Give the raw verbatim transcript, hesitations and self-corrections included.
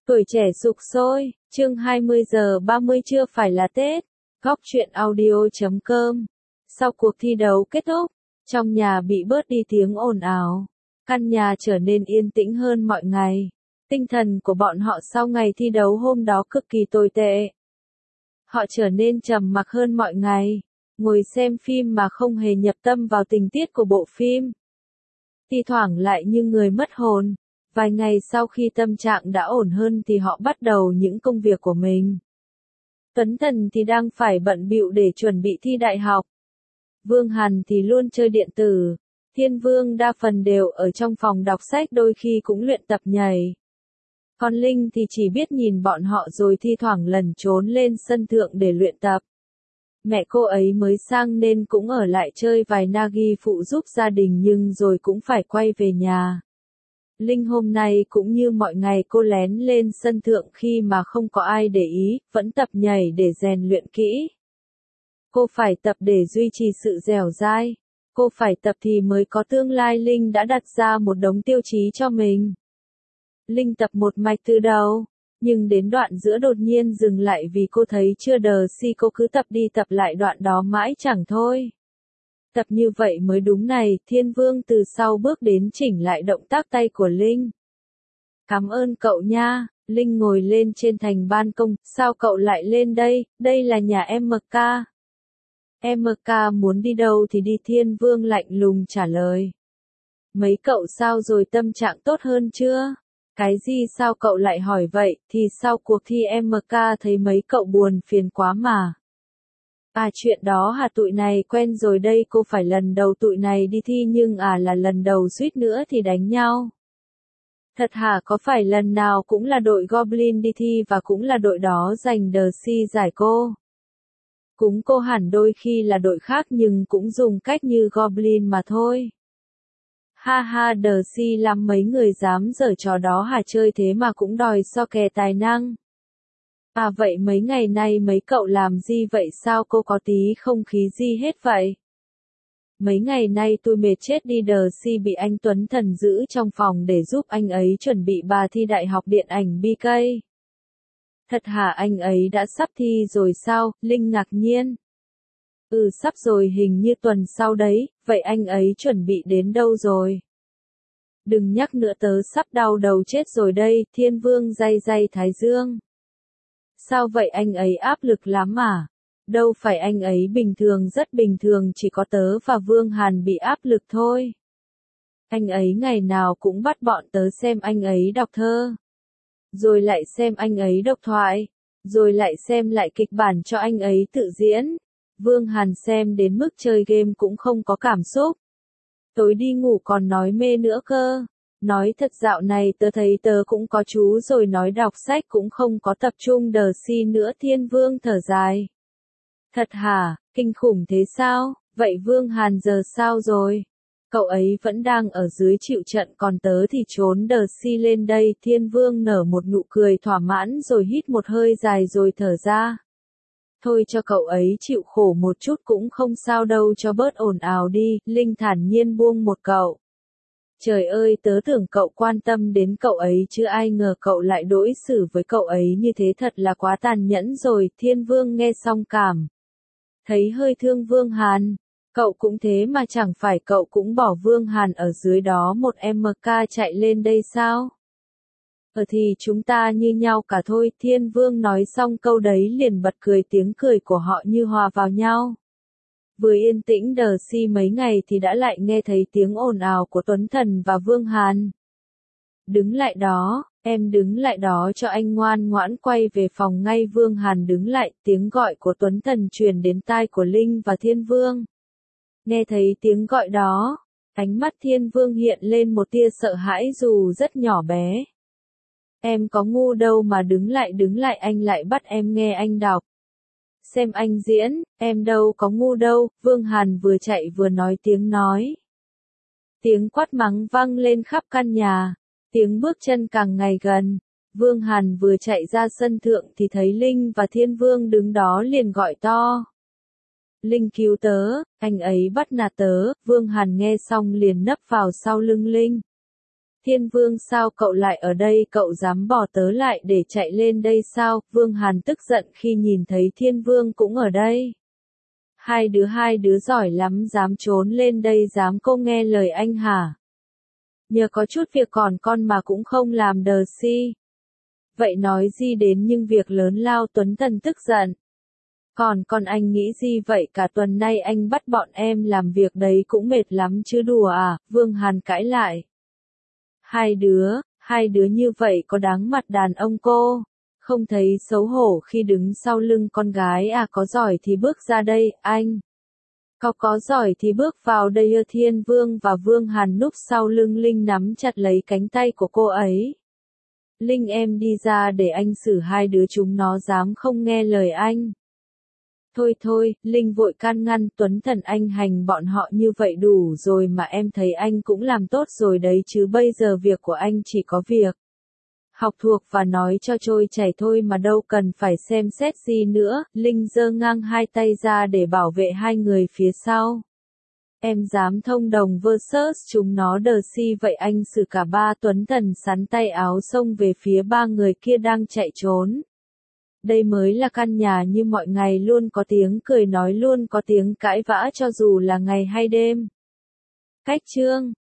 Tuổi trẻ sục sôi, chương hai mươi giờ ba mươi chưa phải là Tết. Góc truyện audio chấm com. Sau cuộc thi đấu kết thúc, trong nhà bị bớt đi tiếng ồn ào. Căn nhà trở nên yên tĩnh hơn mọi ngày. Tinh thần của bọn họ sau ngày thi đấu hôm đó cực kỳ tồi tệ. Họ trở nên trầm mặc hơn mọi ngày, ngồi xem phim mà không hề nhập tâm vào tình tiết của bộ phim. Thi thoảng lại như người mất hồn. Vài ngày sau khi tâm trạng đã ổn hơn thì họ bắt đầu những công việc của mình. Tuấn Thần thì đang phải bận bịu để chuẩn bị thi đại học. Vương Hàn thì luôn chơi điện tử. Thiên Vương đa phần đều ở trong phòng đọc sách, đôi khi cũng luyện tập nhảy. Còn Linh thì chỉ biết nhìn bọn họ rồi thi thoảng lẩn trốn lên sân thượng để luyện tập. Mẹ cô ấy mới sang nên cũng ở lại chơi vài nagi phụ giúp gia đình nhưng rồi cũng phải quay về nhà. Linh hôm nay cũng như mọi ngày cô lén lên sân thượng khi mà không có ai để ý, vẫn tập nhảy để rèn luyện kỹ. Cô phải tập để duy trì sự dẻo dai. Cô phải tập thì mới có tương lai. Linh đã đặt ra một đống tiêu chí cho mình. Linh tập một mạch từ đầu, nhưng đến đoạn giữa đột nhiên dừng lại vì cô thấy chưa đờ si. Cô cứ tập đi tập lại đoạn đó mãi chẳng thôi. Tập như vậy mới đúng này. Thiên Vương từ sau bước đến chỉnh lại động tác tay của Linh. Cảm ơn cậu nha. Linh ngồi lên trên thành ban công. Sao cậu lại lên đây? Đây là nhà em ca. Em ca muốn đi đâu thì đi. Thiên Vương lạnh lùng trả lời. Mấy cậu sao rồi, tâm trạng tốt hơn chưa? Cái gì, sao cậu lại hỏi vậy? Thì sau cuộc thi em ca thấy mấy cậu buồn phiền quá mà. À, chuyện đó hả? Tụi này quen rồi đây. Cô phải lần đầu tụi này đi thi nhưng à là lần đầu suýt nữa thì đánh nhau. Thật hả? Có phải lần nào cũng là đội Goblin đi thi và cũng là đội đó giành đờ si giải cô? Cũng cô hẳn đôi khi là đội khác nhưng cũng dùng cách như Goblin mà thôi. Ha ha, đờ si lắm, mấy người dám giở trò đó hả? Chơi thế mà cũng đòi so kè tài năng. À vậy mấy ngày nay mấy cậu làm gì vậy? Sao cô có tí không khí gì hết vậy? Mấy ngày nay tôi mệt chết đi. Đờ si bị anh Tuấn Thần giữ trong phòng để giúp anh ấy chuẩn bị bà thi đại học điện ảnh bê ca. Thật hả? Anh ấy đã sắp thi rồi sao? Linh ngạc nhiên. Ừ, sắp rồi, hình như tuần sau đấy. Vậy anh ấy chuẩn bị đến đâu rồi? Đừng nhắc nữa, tớ sắp đau đầu chết rồi đây. Thiên Vương day day thái dương. Sao vậy, anh ấy áp lực lắm à? Đâu phải, anh ấy bình thường, rất bình thường, chỉ có tớ và Vương Hàn bị áp lực thôi. Anh ấy ngày nào cũng bắt bọn tớ xem anh ấy đọc thơ. Rồi lại xem anh ấy đọc thoại. Rồi lại xem lại kịch bản cho anh ấy tự diễn. Vương Hàn xem đến mức chơi game cũng không có cảm xúc. Tối đi ngủ còn nói mê nữa cơ. Nói thật dạo này tớ thấy tớ cũng có chú rồi, nói đọc sách cũng không có tập trung đờ si nữa. Thiên Vương thở dài. Thật hả? Kinh khủng thế sao? Vậy Vương Hàn giờ sao rồi? Cậu ấy vẫn đang ở dưới chịu trận, còn tớ thì trốn đờ si lên đây. Thiên Vương nở một nụ cười thỏa mãn rồi hít một hơi dài rồi thở ra. Thôi cho cậu ấy chịu khổ một chút cũng không sao đâu, cho bớt ồn ào đi. Linh thản nhiên buông một cậu. Trời ơi, tớ tưởng cậu quan tâm đến cậu ấy chứ ai ngờ cậu lại đối xử với cậu ấy như thế, thật là quá tàn nhẫn rồi. Thiên Vương nghe xong cảm thấy hơi thương Vương Hàn. Cậu cũng thế mà, chẳng phải cậu cũng bỏ Vương Hàn ở dưới đó một em ca chạy lên đây sao? Ờ thì chúng ta như nhau cả thôi. Thiên Vương nói xong câu đấy liền bật cười, tiếng cười của họ như hòa vào nhau. Vừa yên tĩnh đờ si mấy ngày thì đã lại nghe thấy tiếng ồn ào của Tuấn Thần và Vương Hàn. Đứng lại đó, em đứng lại đó cho anh, ngoan ngoãn quay về phòng ngay. Vương Hàn đứng lại, tiếng gọi của Tuấn Thần truyền đến tai của Linh và Thiên Vương. Nghe thấy tiếng gọi đó, ánh mắt Thiên Vương hiện lên một tia sợ hãi dù rất nhỏ bé. Em có ngu đâu mà đứng lại, đứng lại, anh lại bắt em nghe anh đọc. Xem anh diễn, em đâu có ngu đâu. Vương Hàn vừa chạy vừa nói tiếng nói. Tiếng quát mắng vang lên khắp căn nhà, tiếng bước chân càng ngày gần. Vương Hàn vừa chạy ra sân thượng thì thấy Linh và Thiên Vương đứng đó, liền gọi to. Linh cứu tớ, anh ấy bắt nạt tớ. Vương Hàn nghe xong liền nấp vào sau lưng Linh. Thiên Vương sao cậu lại ở đây, cậu dám bỏ tớ lại để chạy lên đây sao? Vương Hàn tức giận khi nhìn thấy Thiên Vương cũng ở đây. Hai đứa hai đứa giỏi lắm, dám trốn lên đây, dám cô nghe lời anh hả? Nhờ có chút việc còn con mà cũng không làm đờ si. Vậy nói gì đến những việc lớn lao? Tuấn Thần tức giận. Còn con anh nghĩ gì vậy, cả tuần nay anh bắt bọn em làm việc đấy cũng mệt lắm chứ đùa à? Vương Hàn cãi lại. Hai đứa, hai đứa như vậy có đáng mặt đàn ông cô? Không thấy xấu hổ khi đứng sau lưng con gái à? Có giỏi thì bước ra đây, anh. Có có giỏi thì bước vào đây. Thiên Vương và Vương Hàn núp sau lưng Linh nắm chặt lấy cánh tay của cô ấy. Linh em đi ra để anh xử hai đứa chúng nó dám không nghe lời anh. Thôi thôi, Linh vội can ngăn, Tuấn Thần anh hành bọn họ như vậy đủ rồi mà, em thấy anh cũng làm tốt rồi đấy chứ, bây giờ việc của anh chỉ có việc học thuộc và nói cho trôi chảy thôi mà, đâu cần phải xem xét gì nữa. Linh giơ ngang hai tay ra để bảo vệ hai người phía sau. Em dám thông đồng versus chúng nó đờ si vậy anh xử cả ba. Tuấn Thần sắn tay áo xông về phía ba người kia đang chạy trốn. Đây mới là căn nhà như mọi ngày, luôn có tiếng cười nói, luôn có tiếng cãi vã cho dù là ngày hay đêm. Cách chương